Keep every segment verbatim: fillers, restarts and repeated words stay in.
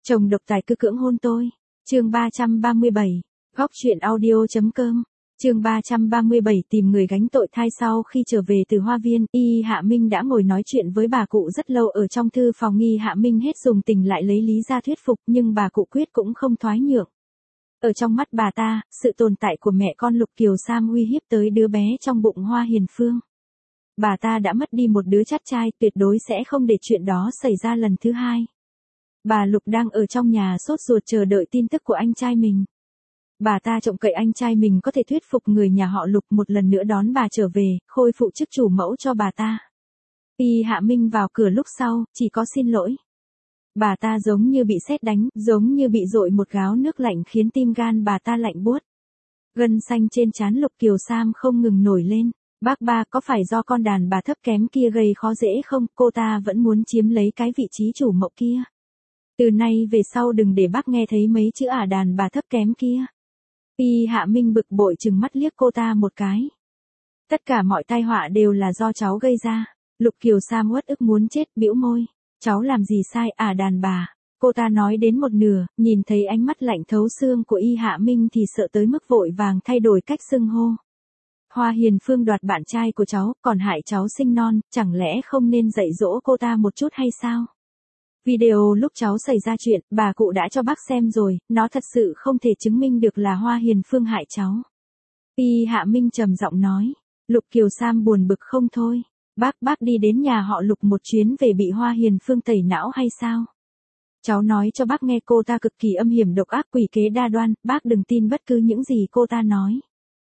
Chồng độc tài cứ cưỡng hôn tôi. Chương ba trăm ba mươi bảy. Góc truyện audio.com. Chương ba trăm ba mươi bảy tìm người gánh tội thai. Sau khi trở về từ Hoa Viên, Y Hạ Minh đã ngồi nói chuyện với bà cụ rất lâu ở trong thư phòng. Y Hạ Minh hết dùng tình lại lấy lý ra thuyết phục, nhưng bà cụ quyết cũng không thoái nhượng. Ở trong mắt bà ta, sự tồn tại của mẹ con Lục Kiều Sam uy hiếp tới đứa bé trong bụng Hoa Hiền Phương. Bà ta đã mất đi một đứa chắt trai, tuyệt đối sẽ không để chuyện đó xảy ra lần thứ hai. Bà Lục đang ở trong nhà sốt ruột chờ đợi tin tức của anh trai mình. Bà ta trông cậy anh trai mình có thể thuyết phục người nhà họ Lục một lần nữa đón bà trở về, khôi phục chức chủ mẫu cho bà ta. Y Hạ Minh vào cửa lúc sau, chỉ có xin lỗi. Bà ta giống như bị sét đánh, giống như bị dội một gáo nước lạnh khiến tim gan bà ta lạnh buốt. Gân xanh trên trán Lục Kiều Sam không ngừng nổi lên. Bác ba, có phải do con đàn bà thấp kém kia gây khó dễ không? Cô ta vẫn muốn chiếm lấy cái vị trí chủ mẫu kia. Từ nay về sau đừng để bác nghe thấy mấy chữ ả đàn bà thấp kém kia. Y Hạ Minh bực bội trừng mắt liếc cô ta một cái. Tất cả mọi tai họa đều là do cháu gây ra. Lục Kiều Sam uất ức muốn chết, bĩu môi. Cháu làm gì sai, ả đàn bà. Cô ta nói đến một nửa, nhìn thấy ánh mắt lạnh thấu xương của Y Hạ Minh thì sợ tới mức vội vàng thay đổi cách xưng hô. Hoa Hiền Phương đoạt bạn trai của cháu, còn hại cháu sinh non, chẳng lẽ không nên dạy dỗ cô ta một chút hay sao? Video lúc cháu xảy ra chuyện, bà cụ đã cho bác xem rồi, nó thật sự không thể chứng minh được là Hoa Hiền Phương hại cháu. Y Hạ Minh trầm giọng nói. Lục Kiều Sam buồn bực không thôi. Bác, bác đi đến nhà họ Lục một chuyến về bị Hoa Hiền Phương tẩy não hay sao? Cháu nói cho bác nghe cô ta cực kỳ âm hiểm độc ác quỷ kế đa đoan, bác đừng tin bất cứ những gì cô ta nói.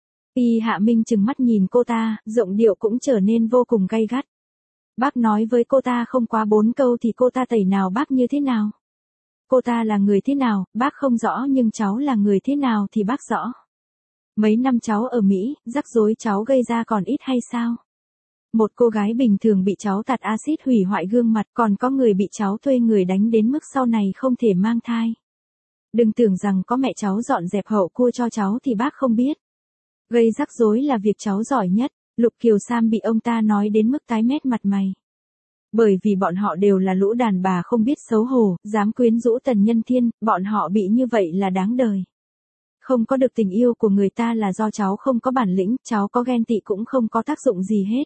Y Hạ Minh trừng mắt nhìn cô ta, giọng điệu cũng trở nên vô cùng gay gắt. Bác nói với cô ta không quá bốn câu thì cô ta tẩy nào bác như thế nào? Cô ta là người thế nào, bác không rõ, nhưng cháu là người thế nào thì bác rõ. Mấy năm cháu ở Mỹ, rắc rối cháu gây ra còn ít hay sao? Một cô gái bình thường bị cháu tạt axit hủy hoại gương mặt, còn có người bị cháu thuê người đánh đến mức sau này không thể mang thai. Đừng tưởng rằng có mẹ cháu dọn dẹp hậu cua cho cháu thì bác không biết. Gây rắc rối là việc cháu giỏi nhất. Lục Kiều Sam bị ông ta nói đến mức tái mét mặt mày. Bởi vì bọn họ đều là lũ đàn bà không biết xấu hổ, dám quyến rũ Tần Nhân Thiên, bọn họ bị như vậy là đáng đời. Không có được tình yêu của người ta là do cháu không có bản lĩnh, cháu có ghen tị cũng không có tác dụng gì hết.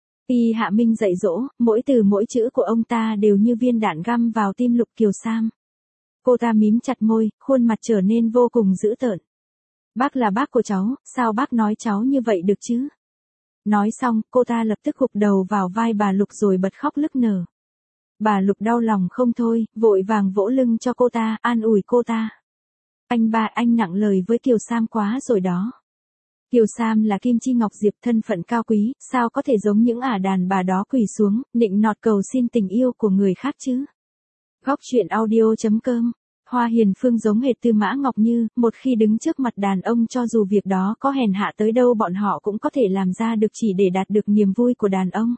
Y Hạ Minh dạy dỗ, mỗi từ mỗi chữ của ông ta đều như viên đạn găm vào tim Lục Kiều Sam. Cô ta mím chặt môi, khuôn mặt trở nên vô cùng dữ tợn. Bác là bác của cháu, sao bác nói cháu như vậy được chứ? Nói xong, cô ta lập tức gục đầu vào vai bà Lục rồi bật khóc nức nở. Bà Lục đau lòng không thôi, vội vàng vỗ lưng cho cô ta, an ủi cô ta. Anh ba, anh nặng lời với Kiều Sam quá rồi đó. Kiều Sam là Kim Chi Ngọc Diệp, thân phận cao quý, sao có thể giống những ả đàn bà đó quỳ xuống, nịnh nọt cầu xin tình yêu của người khác chứ? Góc truyện audio.com. Hoa Hiền Phương giống hệt Tư Mã Ngọc Như, một khi đứng trước mặt đàn ông cho dù việc đó có hèn hạ tới đâu bọn họ cũng có thể làm ra được chỉ để đạt được niềm vui của đàn ông.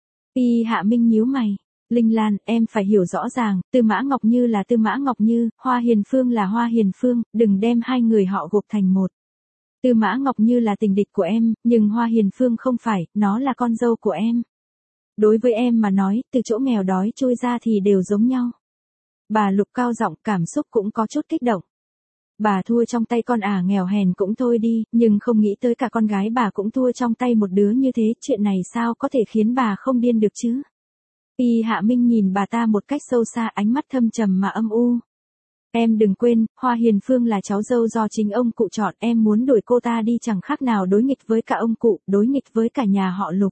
Y Hạ Minh nhíu mày. Linh Lan, em phải hiểu rõ ràng, Tư Mã Ngọc Như là Tư Mã Ngọc Như, Hoa Hiền Phương là Hoa Hiền Phương, đừng đem hai người họ gộp thành một. Tư Mã Ngọc Như là tình địch của em, nhưng Hoa Hiền Phương không phải, nó là con dâu của em. Đối với em mà nói, từ chỗ nghèo đói trôi ra thì đều giống nhau. Bà Lục cao giọng, cảm xúc cũng có chút kích động. Bà thua trong tay con ả nghèo hèn cũng thôi đi, nhưng không nghĩ tới cả con gái bà cũng thua trong tay một đứa như thế, chuyện này sao có thể khiến bà không điên được chứ? Y Hạ Minh nhìn bà ta một cách sâu xa, ánh mắt thâm trầm mà âm u. Em đừng quên, Hoa Hiền Phương là cháu dâu do chính ông cụ chọn, em muốn đuổi cô ta đi chẳng khác nào đối nghịch với cả ông cụ, đối nghịch với cả nhà họ Lục.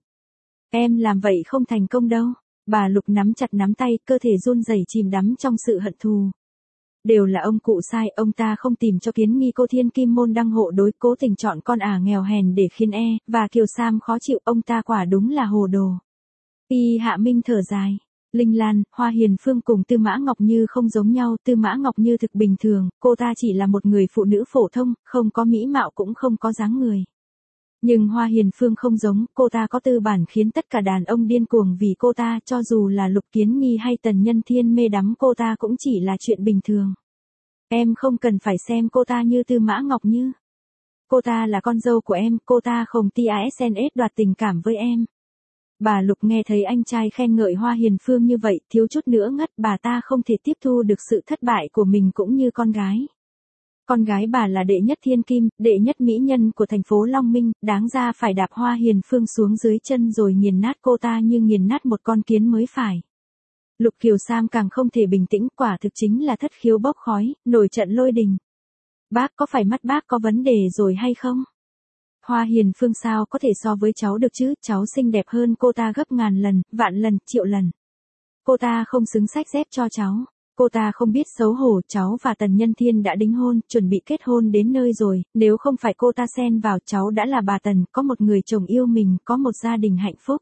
Em làm vậy không thành công đâu. Bà Lục nắm chặt nắm tay, cơ thể run rẩy chìm đắm trong sự hận thù. Đều là ông cụ sai, ông ta không tìm cho Kiến Nghi cô thiên kim môn đăng hộ đối, cố tình chọn con ả nghèo hèn để khiến e, và Kiều Sam khó chịu, ông ta quả đúng là hồ đồ. Y Hạ Minh thở dài. Linh Lan, Hoa Hiền Phương cùng Tư Mã Ngọc Như không giống nhau, Tư Mã Ngọc Như thực bình thường, cô ta chỉ là một người phụ nữ phổ thông, không có mỹ mạo cũng không có dáng người. Nhưng Hoa Hiền Phương không giống, cô ta có tư bản khiến tất cả đàn ông điên cuồng vì cô ta, cho dù là Lục Kiến Nghi hay Tần Nhân Thiên mê đắm cô ta cũng chỉ là chuyện bình thường. Em không cần phải xem cô ta như Tư Mã Ngọc Như. Cô ta là con dâu của em, cô ta không ti a ét en ét đoạt tình cảm với em. Bà Lục nghe thấy anh trai khen ngợi Hoa Hiền Phương như vậy, thiếu chút nữa ngất, bà ta không thể tiếp thu được sự thất bại của mình cũng như con gái. Con gái bà là đệ nhất thiên kim, đệ nhất mỹ nhân của thành phố Long Minh, đáng ra phải đạp Hoa Hiền Phương xuống dưới chân rồi nghiền nát cô ta như nghiền nát một con kiến mới phải. Lục Kiều Sam càng không thể bình tĩnh, quả thực chính là thất khiếu bốc khói, nổi trận lôi đình. Bác có phải mắt bác có vấn đề rồi hay không? Hoa Hiền Phương sao có thể so với cháu được chứ, cháu xinh đẹp hơn cô ta gấp ngàn lần, vạn lần, triệu lần. Cô ta không xứng xách dép cho cháu. Cô ta không biết xấu hổ, cháu và Tần Nhân Thiên đã đính hôn, chuẩn bị kết hôn đến nơi rồi, nếu không phải cô ta xen vào, cháu đã là bà Tần, có một người chồng yêu mình, có một gia đình hạnh phúc.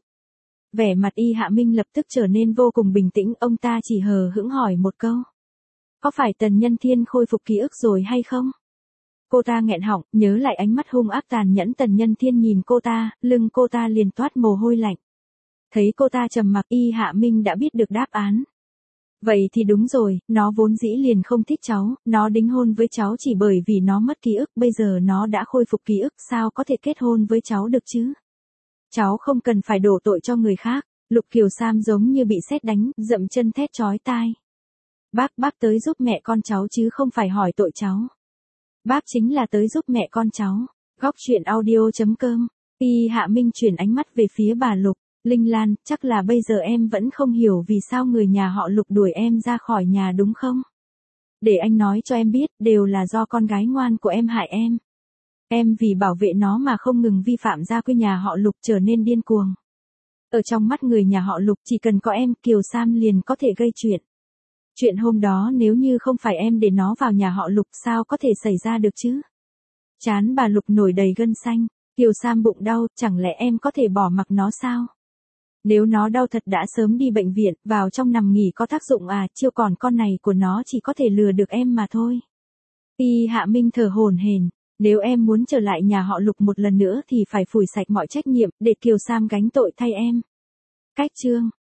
Vẻ mặt Y Hạ Minh lập tức trở nên vô cùng bình tĩnh, ông ta chỉ hờ hững hỏi một câu. Có phải Tần Nhân Thiên khôi phục ký ức rồi hay không? Cô ta nghẹn họng, nhớ lại ánh mắt hung ác tàn nhẫn Tần Nhân Thiên nhìn cô ta, lưng cô ta liền toát mồ hôi lạnh. Thấy cô ta trầm mặc, Y Hạ Minh đã biết được đáp án. Vậy thì đúng rồi, nó vốn dĩ liền không thích cháu, nó đính hôn với cháu chỉ bởi vì nó mất ký ức, bây giờ nó đã khôi phục ký ức, sao có thể kết hôn với cháu được chứ? Cháu không cần phải đổ tội cho người khác. Lục Kiều Sam giống như bị sét đánh, dậm chân thét chói tai. Bác, bác tới giúp mẹ con cháu chứ không phải hỏi tội cháu. Bác chính là tới giúp mẹ con cháu. Góc truyện audio chấm com. Y Hạ Minh chuyển ánh mắt về phía bà Lục. Linh Lan, chắc là bây giờ em vẫn không hiểu vì sao người nhà họ Lục đuổi em ra khỏi nhà đúng không? Để anh nói cho em biết, đều là do con gái ngoan của em hại em. Em vì bảo vệ nó mà không ngừng vi phạm gia quy nhà họ Lục trở nên điên cuồng. Ở trong mắt người nhà họ Lục chỉ cần có em, Kiều Sam liền có thể gây chuyện. Chuyện hôm đó nếu như không phải em để nó vào nhà họ Lục sao có thể xảy ra được chứ? Trán bà Lục nổi đầy gân xanh, Kiều Sam bụng đau, chẳng lẽ em có thể bỏ mặc nó sao? Nếu nó đau thật đã sớm đi bệnh viện, vào trong nằm nghỉ có tác dụng à, chiêu còn con này của nó chỉ có thể lừa được em mà thôi. Y Hạ Minh thở hổn hển, nếu em muốn trở lại nhà họ Lục một lần nữa thì phải phủi sạch mọi trách nhiệm, để Kiều Sam gánh tội thay em. Cách chương